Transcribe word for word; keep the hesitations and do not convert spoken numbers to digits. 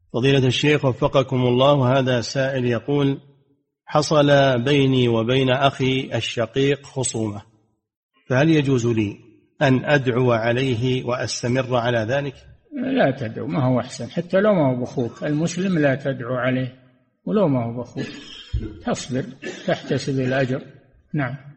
فضيلة الشيخ وفقكم الله، هذا سائل يقول: حصل بيني وبين أخي الشقيق خصومة، فهل يجوز لي أن أدعو عليه وأستمر على ذلك؟ لا تدعو، ما هو أحسن، حتى لو ما هو بأخوك المسلم لا تدعو عليه، ولو ما هو بأخوك تصبر تحتسب الأجر. نعم.